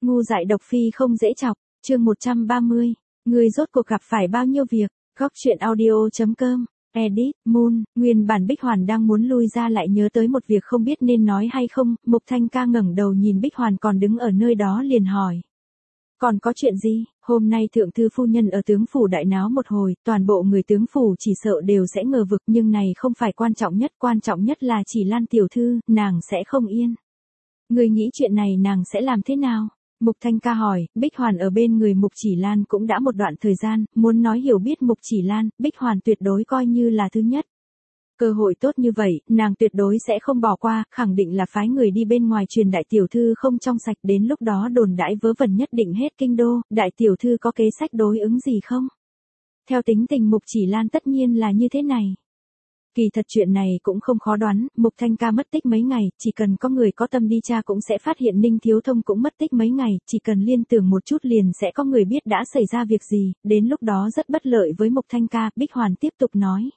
Ngu dại độc phi không dễ chọc, chương 130. Người rốt cuộc gặp phải bao nhiêu việc, góc chuyện audio.com, edit, Moon, nguyên bản Bích Hoàn đang muốn lui ra lại nhớ tới một việc không biết nên nói hay không, Mục Thanh Ca ngẩng đầu nhìn Bích Hoàn còn đứng ở nơi đó liền hỏi. Còn có chuyện gì, hôm nay thượng thư phu nhân ở tướng phủ đại náo một hồi, toàn bộ người tướng phủ chỉ sợ đều sẽ ngờ vực nhưng này không phải quan trọng nhất là chỉ Lan tiểu thư, nàng sẽ không yên. Người nghĩ chuyện này nàng sẽ làm thế nào? Mục Thanh Ca hỏi, Bích Hoàn ở bên người Mục Chỉ Lan cũng đã một đoạn thời gian, muốn nói hiểu biết Mục Chỉ Lan, Bích Hoàn tuyệt đối coi như là thứ nhất. Cơ hội tốt như vậy, nàng tuyệt đối sẽ không bỏ qua, khẳng định là phái người đi bên ngoài truyền đại tiểu thư không trong sạch, đến lúc đó đồn đãi vớ vẩn nhất định hết kinh đô, đại tiểu thư có kế sách đối ứng gì không? Theo tính tình Mục Chỉ Lan tất nhiên là như thế này. Kỳ thật chuyện này cũng không khó đoán, Mục Thanh Ca mất tích mấy ngày, chỉ cần có người có tâm đi tra cũng sẽ phát hiện Ninh Thiếu Thông cũng mất tích mấy ngày, chỉ cần liên tưởng một chút liền sẽ có người biết đã xảy ra việc gì, đến lúc đó rất bất lợi với Mục Thanh Ca, Bích Hoàn tiếp tục nói.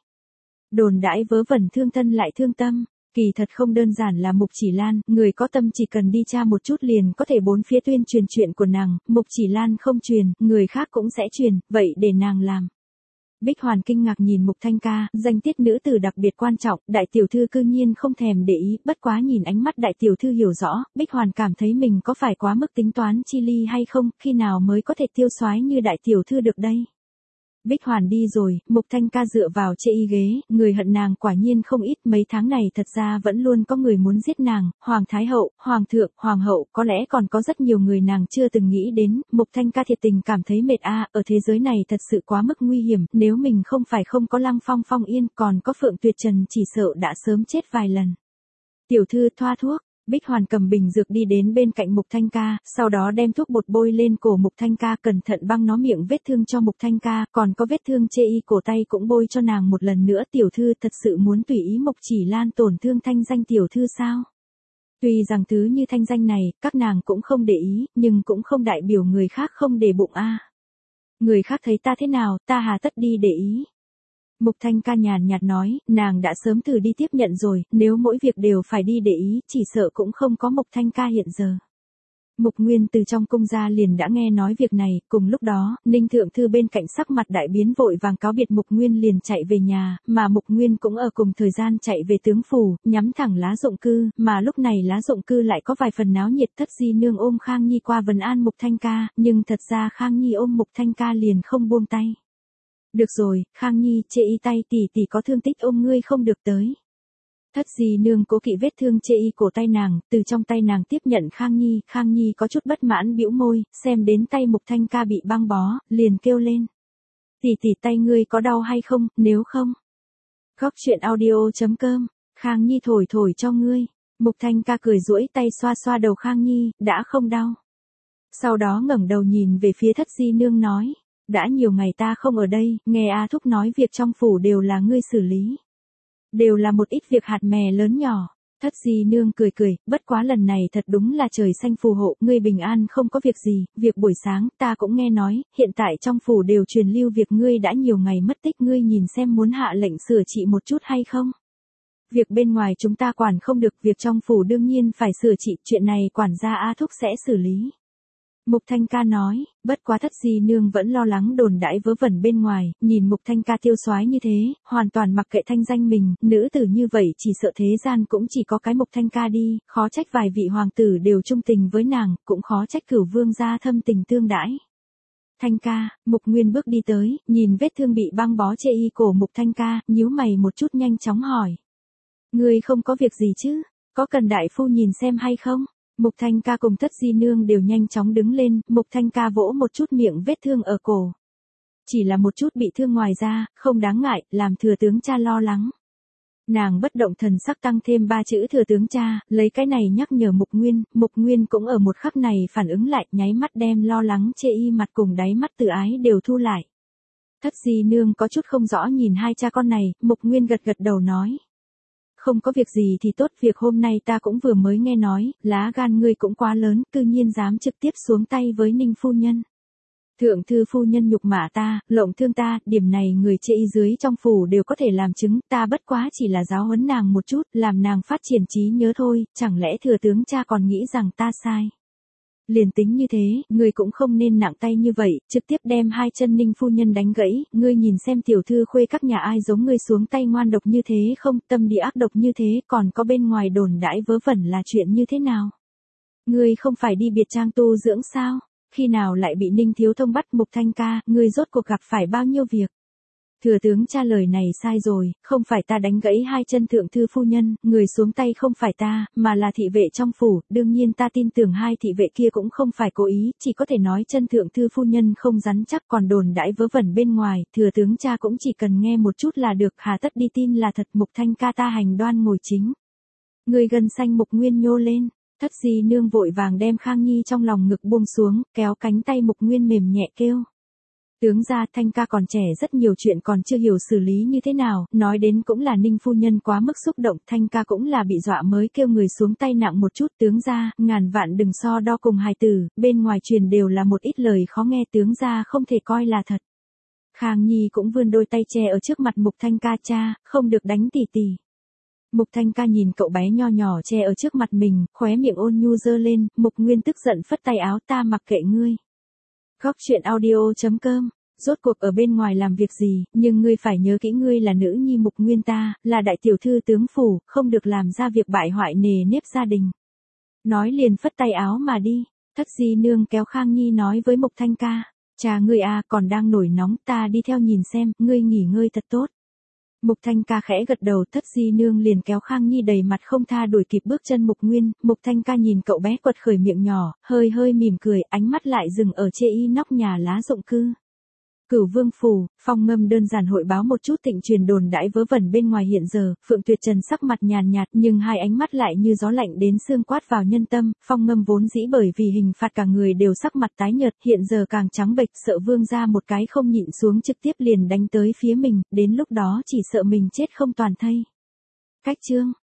Đồn đãi vớ vẩn thương thân lại thương tâm, kỳ thật không đơn giản là Mục Chỉ Lan, người có tâm chỉ cần đi tra một chút liền có thể bốn phía tuyên truyền chuyện của nàng, Mục Chỉ Lan không truyền, người khác cũng sẽ truyền, vậy để nàng làm. Bích Hoàn kinh ngạc nhìn Mục Thanh Ca, danh tiết nữ tử đặc biệt quan trọng, đại tiểu thư cư nhiên không thèm để ý, bất quá nhìn ánh mắt đại tiểu thư hiểu rõ, Bích Hoàn cảm thấy mình có phải quá mức tính toán chi ly hay không, khi nào mới có thể tiêu soái như đại tiểu thư được đây. Bích Hoàn đi rồi, Mục Thanh Ca dựa vào chê y ghế, người hận nàng quả nhiên không ít, mấy tháng này thật ra vẫn luôn có người muốn giết nàng, Hoàng Thái Hậu, Hoàng Thượng, Hoàng Hậu, có lẽ còn có rất nhiều người nàng chưa từng nghĩ đến, Mục Thanh Ca thiệt tình cảm thấy mệt ở thế giới này thật sự quá mức nguy hiểm, nếu mình không phải không có Lăng Phong Phong Yên, còn có Phượng Tuyệt Trần chỉ sợ đã sớm chết vài lần. Tiểu thư thoa thuốc. Bích Hoàn cầm bình dược đi đến bên cạnh Mục Thanh Ca, sau đó đem thuốc bột bôi lên cổ Mục Thanh Ca, cẩn thận băng nó miệng vết thương cho Mục Thanh Ca, còn có vết thương chê y cổ tay cũng bôi cho nàng một lần nữa. Tiểu thư thật sự muốn tùy ý Mục Chỉ Lan tổn thương thanh danh tiểu thư sao? Tuy rằng thứ như thanh danh này, các nàng cũng không để ý, nhưng cũng không đại biểu người khác không để bụng Người khác thấy ta thế nào, ta hà tất đi để ý. Mục Thanh Ca nhàn nhạt nói, nàng đã sớm từ đi tiếp nhận rồi, nếu mỗi việc đều phải đi để ý, chỉ sợ cũng không có Mục Thanh Ca hiện giờ. Mục Nguyên từ trong cung ra liền đã nghe nói việc này, cùng lúc đó, Ninh Thượng Thư bên cạnh sắc mặt đại biến vội vàng cáo biệt Mục Nguyên liền chạy về nhà, mà Mục Nguyên cũng ở cùng thời gian chạy về tướng phủ, nhắm thẳng Lá Dụng Cư, mà lúc này Lá Dụng Cư lại có vài phần náo nhiệt. Thất Di Nương ôm Khang Nhi qua vấn an Mục Thanh Ca, nhưng thật ra Khang Nhi ôm Mục Thanh Ca liền không buông tay. Được rồi, Khang Nhi, chê y tay tỷ có thương tích ôm ngươi không được tới. Thất Di Nương cố kỵ vết thương chê y cổ tay nàng, từ trong tay nàng tiếp nhận Khang Nhi có chút bất mãn bĩu môi, xem đến tay Mục Thanh Ca bị băng bó, liền kêu lên. Tỷ tay ngươi có đau hay không, nếu không. Góc chuyện audio.com, Khang Nhi thổi cho ngươi. Mục Thanh Ca cười duỗi tay xoa xoa đầu Khang Nhi, đã không đau. Sau đó ngẩng đầu nhìn về phía Thất Di Nương nói. Đã nhiều ngày ta không ở đây, nghe A Thúc nói việc trong phủ đều là ngươi xử lý. Đều là một ít việc hạt mè lớn nhỏ. Thất Di Nương cười, bất quá lần này thật đúng là trời xanh phù hộ, ngươi bình an không có việc gì, việc buổi sáng ta cũng nghe nói, hiện tại trong phủ đều truyền lưu việc ngươi đã nhiều ngày mất tích, ngươi nhìn xem muốn hạ lệnh sửa trị một chút hay không. Việc bên ngoài chúng ta quản không được, việc trong phủ đương nhiên phải sửa trị, chuyện này quản gia A Thúc sẽ xử lý. Mục Thanh Ca nói, bất quá Thất Di Nương vẫn lo lắng đồn đãi vớ vẩn bên ngoài, nhìn Mục Thanh Ca tiêu soái như thế, hoàn toàn mặc kệ thanh danh mình, nữ tử như vậy chỉ sợ thế gian cũng chỉ có cái Mục Thanh Ca đi, khó trách vài vị hoàng tử đều trung tình với nàng, cũng khó trách Cửu Vương gia thâm tình tương đãi. Thanh Ca, Mục Nguyên bước đi tới, nhìn vết thương bị băng bó chê y cổ Mục Thanh Ca, nhíu mày một chút nhanh chóng hỏi. Ngươi không có việc gì chứ, có cần đại phu nhìn xem hay không? Mục Thanh Ca cùng Thất Di Nương đều nhanh chóng đứng lên, Mục Thanh Ca vỗ một chút miệng vết thương ở cổ. Chỉ là một chút bị thương ngoài ra, không đáng ngại, làm thừa tướng cha lo lắng. Nàng bất động thần sắc tăng thêm 3 chữ thừa tướng cha, lấy cái này nhắc nhở Mục Nguyên cũng ở một khắc này phản ứng lại, nháy mắt đem lo lắng chê y mặt cùng đáy mắt tự ái đều thu lại. Thất Di Nương có chút không rõ nhìn hai cha con này, Mục Nguyên gật đầu nói. Không có việc gì thì tốt, việc hôm nay ta cũng vừa mới nghe nói, lá gan ngươi cũng quá lớn, cư nhiên dám trực tiếp xuống tay với Ninh phu nhân. Thượng thư phu nhân nhục mạ ta, lộng thương ta, điểm này người chê y dưới trong phủ đều có thể làm chứng, ta bất quá chỉ là giáo huấn nàng một chút, làm nàng phát triển trí nhớ thôi, chẳng lẽ thừa tướng cha còn nghĩ rằng ta sai. Liền tính như thế, ngươi cũng không nên nặng tay như vậy, trực tiếp đem hai chân Ninh phu nhân đánh gãy, ngươi nhìn xem tiểu thư khuê các nhà ai giống ngươi xuống tay ngoan độc như thế không, tâm địa ác độc như thế, còn có bên ngoài đồn đãi vớ vẩn là chuyện như thế nào? Ngươi không phải đi biệt trang tu dưỡng sao? Khi nào lại bị Ninh thiếu thông bắt? Mục Thanh ca, ngươi rốt cuộc gặp phải bao nhiêu việc? Thừa tướng cha lời này sai rồi, không phải ta đánh gãy hai chân thượng thư phu nhân, người xuống tay không phải ta, mà là thị vệ trong phủ, đương nhiên ta tin tưởng hai thị vệ kia cũng không phải cố ý, chỉ có thể nói chân thượng thư phu nhân không rắn chắc, còn đồn đãi vớ vẩn bên ngoài, thừa tướng cha cũng chỉ cần nghe một chút là được, hà tất đi tin là thật. Mục Thanh ca ta hành đoan ngồi chính. Người gần xanh Mục Nguyên nhô lên, Thất Di nương vội vàng đem Khang Nhi trong lòng ngực buông xuống, kéo cánh tay Mục Nguyên mềm nhẹ kêu. Tướng gia, Thanh ca còn trẻ, rất nhiều chuyện còn chưa hiểu xử lý như thế nào, nói đến cũng là Ninh phu nhân quá mức xúc động, Thanh ca cũng là bị dọa mới kêu người xuống tay nặng một chút. Tướng gia, ngàn vạn đừng so đo cùng hài tử, bên ngoài truyền đều là một ít lời khó nghe, tướng gia không thể coi là thật. Khang Nhi cũng vươn đôi tay che ở trước mặt Mục Thanh ca, cha, không được đánh tỷ tỷ. Mục Thanh ca nhìn cậu bé nho nhỏ che ở trước mặt mình, khóe miệng ôn nhu dơ lên, Mục Nguyên tức giận phất tay áo, ta mặc kệ ngươi. Góc truyện audio.com. Rốt cuộc ở bên ngoài làm việc gì, nhưng ngươi phải nhớ kỹ ngươi là nữ nhi Mục Nguyên ta, là đại tiểu thư tướng phủ, không được làm ra việc bại hoại nề nếp gia đình. Nói liền phất tay áo mà đi. Thất Di nương kéo Khang Nhi nói với Mục Thanh ca, cha ngươi à còn đang nổi nóng, ta đi theo nhìn xem, ngươi nghỉ ngơi thật tốt. Mục Thanh ca khẽ gật đầu, Thất Di nương liền kéo Khang Nhi đầy mặt không tha đuổi kịp bước chân Mục Nguyên. Mục Thanh ca nhìn cậu bé quật khởi miệng nhỏ, hơi hơi mỉm cười, ánh mắt lại dừng ở chê y nóc nhà lá rộng cư. Cửu Vương phủ, Phong Ngâm đơn giản hội báo một chút thịnh truyền đồn đãi vớ vẩn bên ngoài hiện giờ. Phượng Tuyệt Trần sắc mặt nhàn nhạt, nhưng hai ánh mắt lại như gió lạnh đến xương quát vào nhân tâm. Phong Ngâm vốn dĩ bởi vì hình phạt cả người đều sắc mặt tái nhợt, hiện giờ càng trắng bệch, sợ Vương gia một cái không nhịn xuống trực tiếp liền đánh tới phía mình, đến lúc đó chỉ sợ mình chết không toàn thây. Cách chương